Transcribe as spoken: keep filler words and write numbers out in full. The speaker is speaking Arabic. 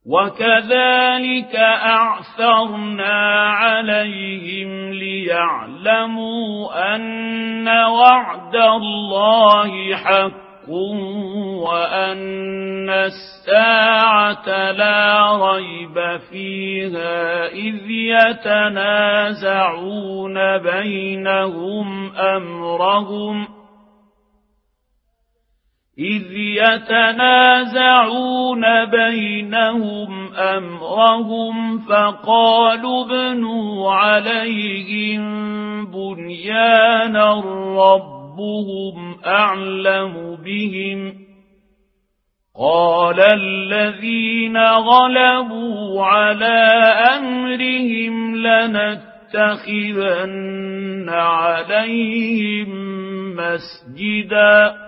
وكذلك أعثرنا عليهم ليعلموا أن وعد الله حق وأن الساعة لا ريب فيها إذ يتنازعون بينهم أمرهم إذ يتنازعون بينهم أمرهم فقالوا ابنوا عليهم بنيانا ربهم أعلم بهم قال الذين غلبوا على أمرهم لنتخذن عليهم مسجدا